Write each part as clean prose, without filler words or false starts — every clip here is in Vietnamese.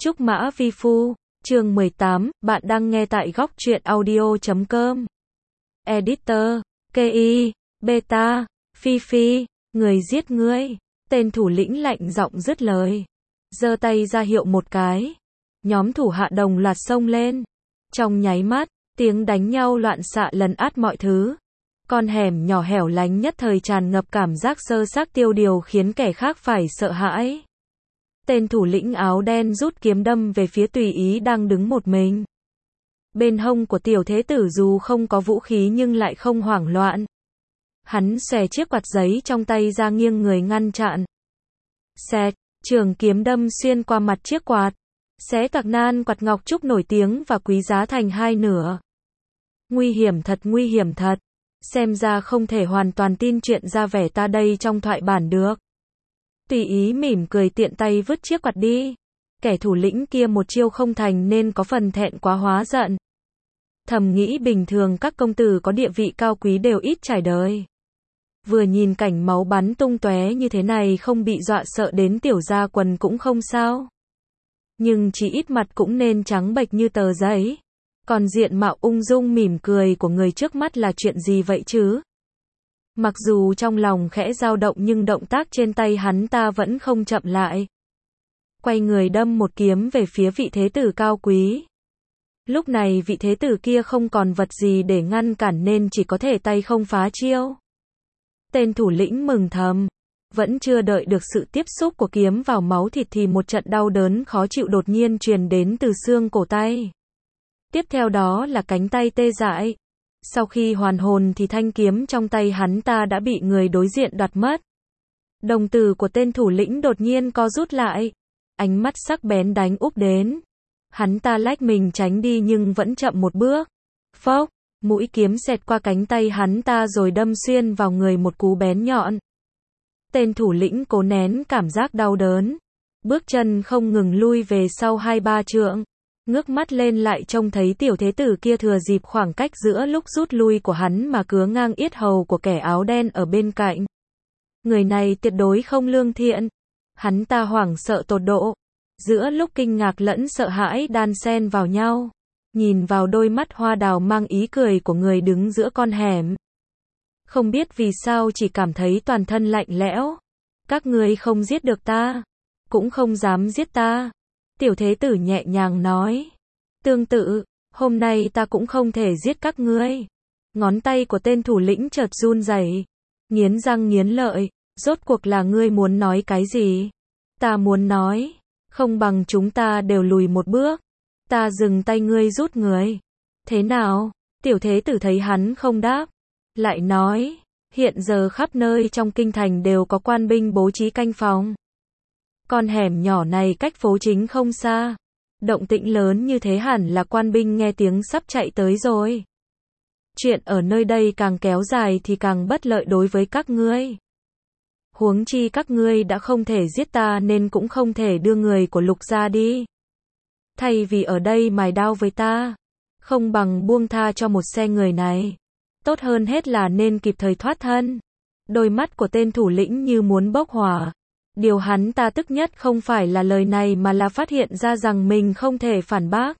Trúc Mã Vi Phu, chương 18, bạn đang nghe tại góc truyện audio.com. Editor, KI, Beta, Phi Phi, người giết ngươi. Tên thủ lĩnh lạnh giọng dứt lời. Giơ tay ra hiệu một cái. Nhóm thủ hạ đồng loạt xông lên. Trong nháy mắt, tiếng đánh nhau loạn xạ lấn át mọi thứ. Con hẻm nhỏ hẻo lánh nhất thời tràn ngập cảm giác sơ xác tiêu điều khiến kẻ khác phải sợ hãi. Tên thủ lĩnh áo đen rút kiếm đâm về phía Tùy Ý đang đứng một mình. Bên hông của tiểu thế tử dù không có vũ khí nhưng lại không hoảng loạn. Hắn xòe chiếc quạt giấy trong tay ra nghiêng người ngăn chặn. Xẹt, trường kiếm đâm xuyên qua mặt chiếc quạt. Xé tạc nan quạt ngọc trúc nổi tiếng và quý giá thành hai nửa. Nguy hiểm thật, nguy hiểm thật. Xem ra không thể hoàn toàn tin chuyện ra vẻ ta đây trong thoại bản được. Tùy Ý mỉm cười tiện tay vứt chiếc quạt đi. Kẻ thủ lĩnh kia một chiêu không thành nên có phần thẹn quá hóa giận. Thầm nghĩ bình thường các công tử có địa vị cao quý đều ít trải đời. Vừa nhìn cảnh máu bắn tung tóe như thế này không bị dọa sợ đến tiểu ra quần cũng không sao. Nhưng chỉ ít mặt cũng nên trắng bệch như tờ giấy. Còn diện mạo ung dung mỉm cười của người trước mắt là chuyện gì vậy chứ? Mặc dù trong lòng khẽ dao động nhưng động tác trên tay hắn ta vẫn không chậm lại. Quay người đâm một kiếm về phía vị thế tử cao quý. Lúc này vị thế tử kia không còn vật gì để ngăn cản nên chỉ có thể tay không phá chiêu. Tên thủ lĩnh mừng thầm. Vẫn chưa đợi được sự tiếp xúc của kiếm vào máu thịt thì một trận đau đớn khó chịu đột nhiên truyền đến từ xương cổ tay. Tiếp theo đó là cánh tay tê dại. Sau khi hoàn hồn thì thanh kiếm trong tay hắn ta đã bị người đối diện đoạt mất. Đồng tử của tên thủ lĩnh đột nhiên co rút lại. Ánh mắt sắc bén đánh úp đến. Hắn ta lách mình tránh đi nhưng vẫn chậm một bước. Phốc, mũi kiếm xẹt qua cánh tay hắn ta rồi đâm xuyên vào người một cú bén nhọn. Tên thủ lĩnh cố nén cảm giác đau đớn. Bước chân không ngừng lui về sau 2-3 trượng. Ngước mắt lên lại trông thấy tiểu thế tử kia thừa dịp khoảng cách giữa lúc rút lui của hắn mà cứa ngang yết hầu của kẻ áo đen ở bên cạnh. Người này tuyệt đối không lương thiện. Hắn ta hoảng sợ tột độ. Giữa lúc kinh ngạc lẫn sợ hãi đan xen vào nhau. Nhìn vào đôi mắt hoa đào mang ý cười của người đứng giữa con hẻm. Không biết vì sao chỉ cảm thấy toàn thân lạnh lẽo. Các ngươi không giết được ta. Cũng không dám giết ta. Tiểu thế tử nhẹ nhàng nói. Tương tự, hôm nay ta cũng không thể giết các ngươi. Ngón tay của tên thủ lĩnh chợt run rẩy, nghiến răng nghiến lợi. Rốt cuộc là ngươi muốn nói cái gì? Ta muốn nói, không bằng chúng ta đều lùi một bước. Ta dừng tay ngươi rút người. Thế nào? Tiểu thế tử thấy hắn không đáp. Lại nói, hiện giờ khắp nơi trong kinh thành đều có quan binh bố trí canh phòng. Con hẻm nhỏ này cách phố chính không xa. Động tĩnh lớn như thế hẳn là quan binh nghe tiếng sắp chạy tới rồi. Chuyện ở nơi đây càng kéo dài thì càng bất lợi đối với các ngươi. Huống chi các ngươi đã không thể giết ta nên cũng không thể đưa người của Lục gia đi. Thay vì ở đây mài đao với ta, không bằng buông tha cho một xe người này. Tốt hơn hết là nên kịp thời thoát thân. Đôi mắt của tên thủ lĩnh như muốn bốc hỏa. Điều hắn ta tức nhất không phải là lời này mà là phát hiện ra rằng mình không thể phản bác.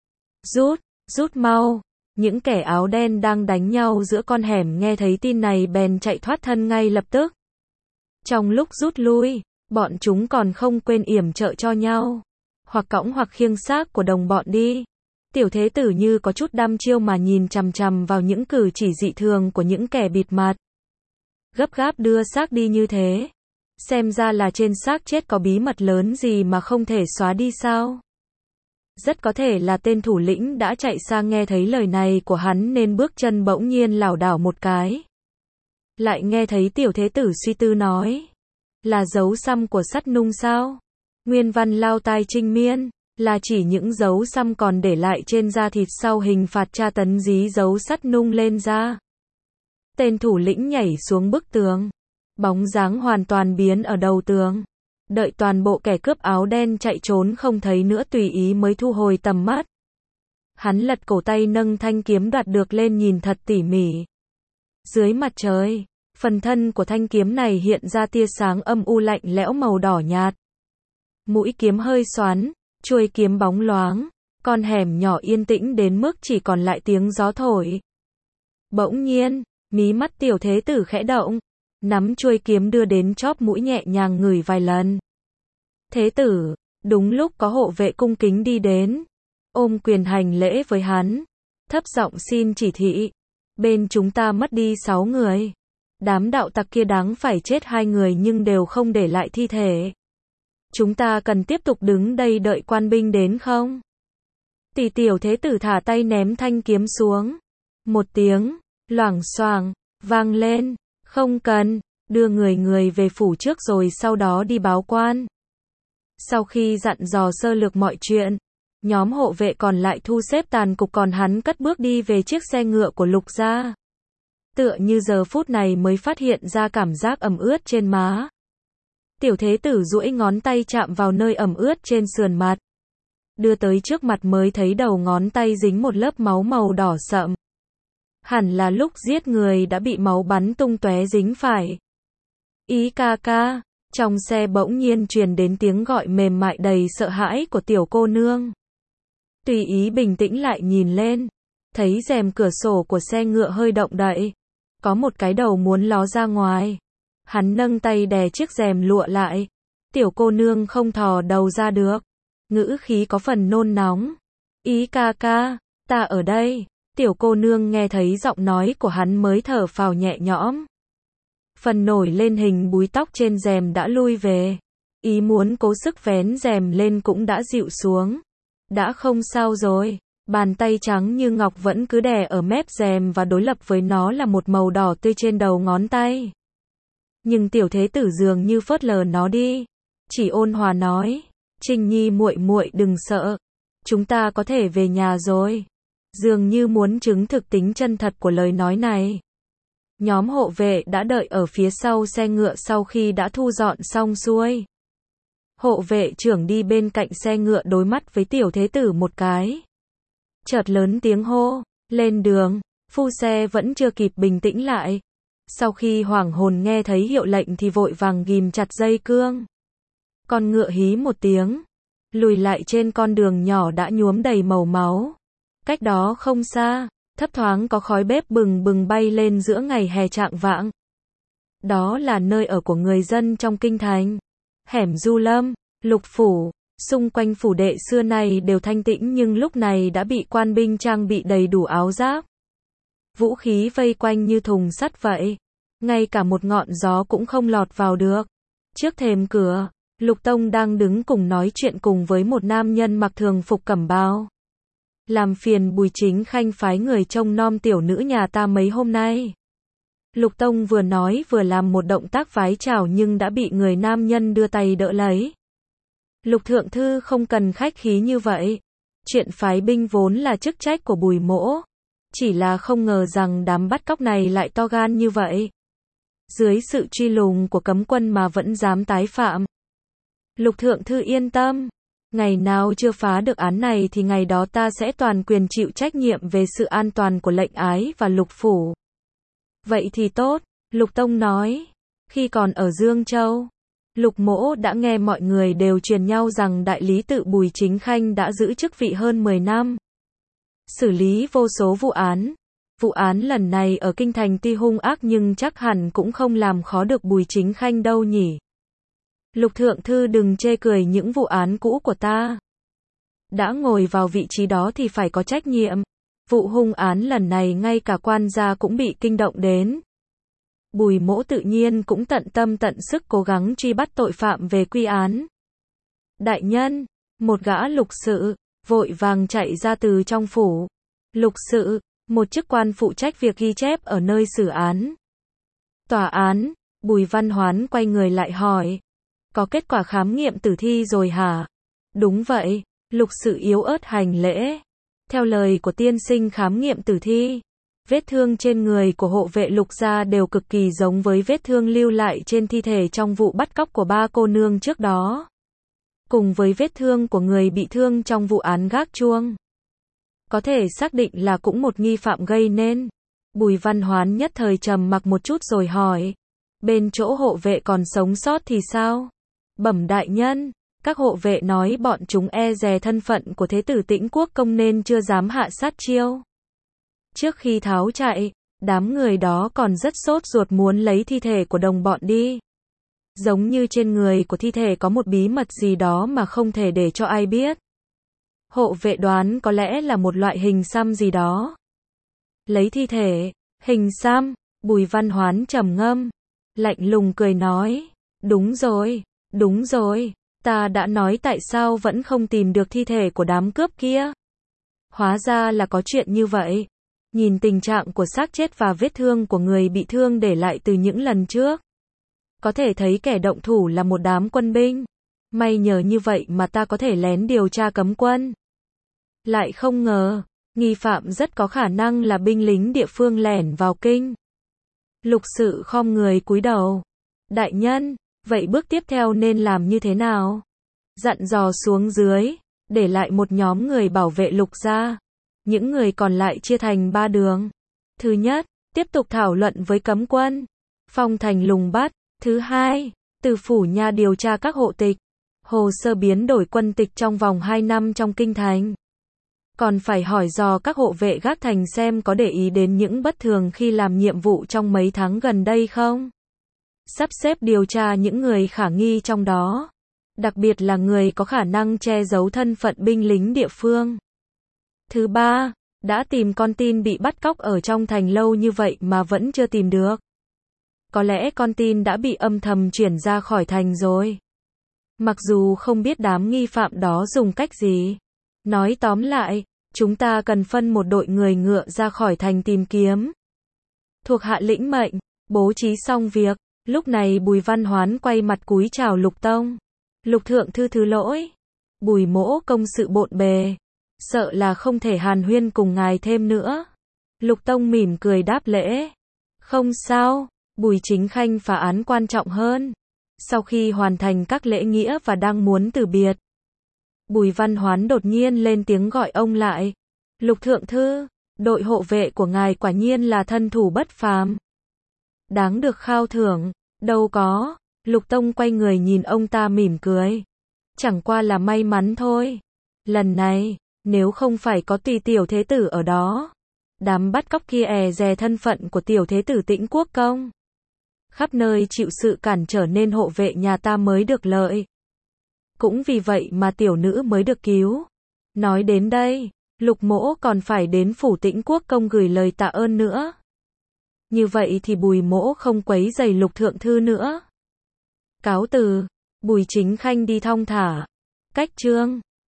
Rút mau. Những kẻ áo đen đang đánh nhau giữa con hẻm nghe thấy tin này bèn chạy thoát thân ngay lập tức. Trong lúc rút lui, bọn chúng còn không quên yểm trợ cho nhau. Hoặc cõng hoặc khiêng xác của đồng bọn đi. Tiểu thế tử như có chút đăm chiêu mà nhìn chằm chằm vào những cử chỉ dị thường của những kẻ bịt mặt. Gấp gáp đưa xác đi như thế. Xem ra là trên xác chết có bí mật lớn gì mà không thể xóa đi sao? Rất có thể là tên thủ lĩnh đã chạy sang nghe thấy lời này của hắn nên bước chân bỗng nhiên lảo đảo một cái. Lại nghe thấy tiểu thế tử suy tư nói. Là dấu xăm của Sắt Nung sao? Nguyên văn Lao Tai Trinh Miên, là chỉ những dấu xăm còn để lại trên da thịt sau hình phạt tra tấn dí dấu Sắt Nung lên da. Tên thủ lĩnh nhảy xuống bức tường. Bóng dáng hoàn toàn biến ở đầu tường. Đợi toàn bộ kẻ cướp áo đen chạy trốn không thấy nữa Tùy Ý mới thu hồi tầm mắt. Hắn lật cổ tay nâng thanh kiếm đoạt được lên nhìn thật tỉ mỉ. Dưới mặt trời, phần thân của thanh kiếm này hiện ra tia sáng âm u lạnh lẽo màu đỏ nhạt. Mũi kiếm hơi xoắn, Chuôi kiếm bóng loáng, con hẻm nhỏ yên tĩnh đến mức chỉ còn lại tiếng gió thổi. Bỗng nhiên, mí mắt tiểu thế tử khẽ động, nắm chuôi kiếm đưa đến chóp mũi nhẹ nhàng ngửi vài lần. Thế tử, đúng lúc có hộ vệ cung kính đi đến, ôm quyền hành lễ với hắn, thấp giọng xin chỉ thị. Bên chúng ta mất đi 6 người. Đám đạo tặc kia đáng phải chết 2 người nhưng đều không để lại thi thể. Chúng ta cần tiếp tục đứng đây đợi quan binh đến không? Tỷ tiểu thế tử thả tay ném thanh kiếm xuống. Một tiếng, loảng xoảng, vang lên. Không cần, đưa người về phủ trước rồi sau đó đi báo quan. Sau khi dặn dò sơ lược mọi chuyện, nhóm hộ vệ còn lại thu xếp tàn cục còn hắn cất bước đi về chiếc xe ngựa của Lục gia. Tựa như giờ phút này mới phát hiện ra cảm giác ẩm ướt trên má. Tiểu thế tử duỗi ngón tay chạm vào nơi ẩm ướt trên sườn mặt. Đưa tới trước mặt mới thấy đầu ngón tay dính một lớp máu màu đỏ sậm. Hẳn là lúc giết người đã bị máu bắn tung tóe dính phải. Ý ca ca, trong xe bỗng nhiên truyền đến tiếng gọi mềm mại đầy sợ hãi của tiểu cô nương. Tùy ý bình tĩnh lại nhìn lên, thấy rèm cửa sổ của xe ngựa hơi động đậy. Có một cái đầu muốn ló ra ngoài. Hắn nâng tay đè chiếc rèm lụa lại. Tiểu cô nương không thò đầu ra được. Ngữ khí có phần nôn nóng. Ý ca ca, ta ở đây. Tiểu cô nương nghe thấy giọng nói của hắn mới thở phào nhẹ nhõm. Phần nổi lên hình búi tóc trên rèm đã lui về. Ý muốn cố sức vén rèm lên cũng đã dịu xuống. Đã không sao rồi. Bàn tay trắng như ngọc vẫn cứ đè ở mép rèm và đối lập với nó là một màu đỏ tươi trên đầu ngón tay. Nhưng tiểu thế tử dường như phớt lờ nó đi. Chỉ ôn hòa nói. Trinh Nhi muội muội đừng sợ. Chúng ta có thể về nhà rồi. Dường như muốn chứng thực tính chân thật của lời nói này. Nhóm hộ vệ đã đợi ở phía sau xe ngựa sau khi đã thu dọn xong xuôi. Hộ vệ trưởng đi bên cạnh xe ngựa đối mắt với tiểu thế tử một cái. Chợt lớn tiếng hô, lên đường, phu xe vẫn chưa kịp bình tĩnh lại. Sau khi hoảng hồn nghe thấy hiệu lệnh thì vội vàng ghim chặt dây cương. Con ngựa hí một tiếng, lùi lại trên con đường nhỏ đã nhuốm đầy màu máu. Cách đó không xa, thấp thoáng có khói bếp bừng bừng bay lên giữa ngày hè chạng vạng. Đó là nơi ở của người dân trong kinh thành. Hẻm Du Lâm, Lục phủ, xung quanh phủ đệ xưa này đều thanh tĩnh nhưng lúc này đã bị quan binh trang bị đầy đủ áo giáp. Vũ khí vây quanh như thùng sắt vậy. Ngay cả một ngọn gió cũng không lọt vào được. Trước thềm cửa, Lục Tông đang đứng cùng nói chuyện cùng với một nam nhân mặc thường phục cẩm bào. Làm phiền Bùi Chính Khanh phái người trông nom tiểu nữ nhà ta mấy hôm nay. Lục Tông vừa nói vừa làm một động tác vái chào nhưng đã bị người nam nhân đưa tay đỡ lấy. Lục thượng thư không cần khách khí như vậy. Chuyện phái binh vốn là chức trách của Bùi mỗ. Chỉ là không ngờ rằng đám bắt cóc này lại to gan như vậy. Dưới sự truy lùng của cấm quân mà vẫn dám tái phạm. Lục thượng thư yên tâm. Ngày nào chưa phá được án này thì ngày đó ta sẽ toàn quyền chịu trách nhiệm về sự an toàn của lệnh ái và Lục phủ. Vậy thì tốt, Lục Tông nói. Khi còn ở Dương Châu, Lục mỗ đã nghe mọi người đều truyền nhau rằng đại lý tự Bùi Chính Khanh đã giữ chức vị hơn 10 năm. Xử lý vô số vụ án. Vụ án lần này ở kinh thành tuy hung ác nhưng chắc hẳn cũng không làm khó được Bùi Chính Khanh đâu nhỉ. Lục thượng thư đừng chê cười những vụ án cũ của ta. Đã ngồi vào vị trí đó thì phải có trách nhiệm. Vụ hung án lần này ngay cả quan gia cũng bị kinh động đến. Bùi mỗ tự nhiên cũng tận tâm tận sức cố gắng truy bắt tội phạm về quy án. Đại nhân, một gã lục sự, vội vàng chạy ra từ trong phủ. Lục sự, một chức quan phụ trách việc ghi chép ở nơi xử án. Tòa án, Bùi Văn Hoán quay người lại hỏi. Có kết quả khám nghiệm tử thi rồi hả? Đúng vậy, lục sự yếu ớt hành lễ. Theo lời của tiên sinh khám nghiệm tử thi, vết thương trên người của hộ vệ Lục gia đều cực kỳ giống với vết thương lưu lại trên thi thể trong vụ bắt cóc của 3 cô nương trước đó. Cùng với vết thương của người bị thương trong vụ án gác chuông. Có thể xác định là cũng một nghi phạm gây nên. Bùi Văn Hoán nhất thời trầm mặc một chút rồi hỏi. Bên chỗ hộ vệ còn sống sót thì sao? Bẩm đại nhân, Các hộ vệ nói bọn chúng e dè thân phận của Thế tử Tĩnh Quốc Công nên chưa dám hạ sát chiêu. Trước khi tháo chạy, đám người đó còn rất sốt ruột muốn lấy thi thể của đồng bọn đi. Giống như trên người của thi thể có một bí mật gì đó mà không thể để cho ai biết. Hộ vệ đoán có lẽ là một loại hình xăm gì đó. Lấy thi thể, hình xăm, Bùi Văn Hoán trầm ngâm, lạnh lùng cười nói, đúng rồi, ta đã nói tại sao vẫn không tìm được thi thể của đám cướp kia. Hóa ra là có chuyện như vậy. Nhìn tình trạng của xác chết và vết thương của người bị thương để lại từ những lần trước, có thể thấy kẻ động thủ là một đám quân binh. May nhờ như vậy mà ta có thể lén điều tra cấm quân. Lại không ngờ, nghi phạm rất có khả năng là binh lính địa phương lẻn vào kinh. Lục Sự khom người cúi đầu. Đại nhân, vậy bước tiếp theo nên làm như thế nào? Dặn dò xuống dưới, để lại một nhóm người bảo vệ Lục gia. Những người còn lại chia thành 3 đường. Thứ nhất, tiếp tục thảo luận với cấm quân. Phong thành lùng bắt. Thứ hai, từ phủ nha điều tra các hộ tịch. Hồ sơ biến đổi quân tịch trong vòng 2 năm trong kinh thành. Còn phải hỏi dò các hộ vệ gác thành xem có để ý đến những bất thường khi làm nhiệm vụ trong mấy tháng gần đây không. Sắp xếp điều tra những người khả nghi trong đó. Đặc biệt là người có khả năng che giấu thân phận binh lính địa phương. Thứ ba, đã tìm con tin bị bắt cóc ở trong thành lâu như vậy mà vẫn chưa tìm được. Có lẽ con tin đã bị âm thầm chuyển ra khỏi thành rồi. Mặc dù không biết đám nghi phạm đó dùng cách gì. Nói tóm lại, chúng ta cần phân một đội người ngựa ra khỏi thành tìm kiếm. Thuộc hạ lĩnh mệnh, bố trí xong việc. Lúc này Bùi Văn Hoán quay mặt cúi chào Lục Tông. Lục thượng thư thứ lỗi. Bùi mỗ công sự bộn bề. Sợ là không thể hàn huyên cùng ngài thêm nữa. Lục Tông mỉm cười đáp lễ. Không sao, Bùi Chính Khanh phá án quan trọng hơn. Sau khi hoàn thành các lễ nghĩa và đang muốn từ biệt, Bùi Văn Hoán đột nhiên lên tiếng gọi ông lại. Lục thượng thư, đội hộ vệ của ngài quả nhiên là thân thủ bất phàm. Đáng được khao thưởng. Đâu có. Lục Tông quay người nhìn ông ta mỉm cười. Chẳng qua là may mắn thôi. Lần này, nếu không phải có tùy tiểu thế tử ở đó, đám bắt cóc kia e dè thân phận của tiểu thế tử Tĩnh Quốc Công. Khắp nơi chịu sự cản trở nên hộ vệ nhà ta mới được lợi. Cũng vì vậy mà tiểu nữ mới được cứu. Nói đến đây, Lục mỗ còn phải đến phủ Tĩnh Quốc Công gửi lời tạ ơn nữa. Như vậy thì Bùi mỗ không quấy rầy Lục thượng thư nữa. Cáo từ. Bùi Chính Khanh đi thong thả. Cách chương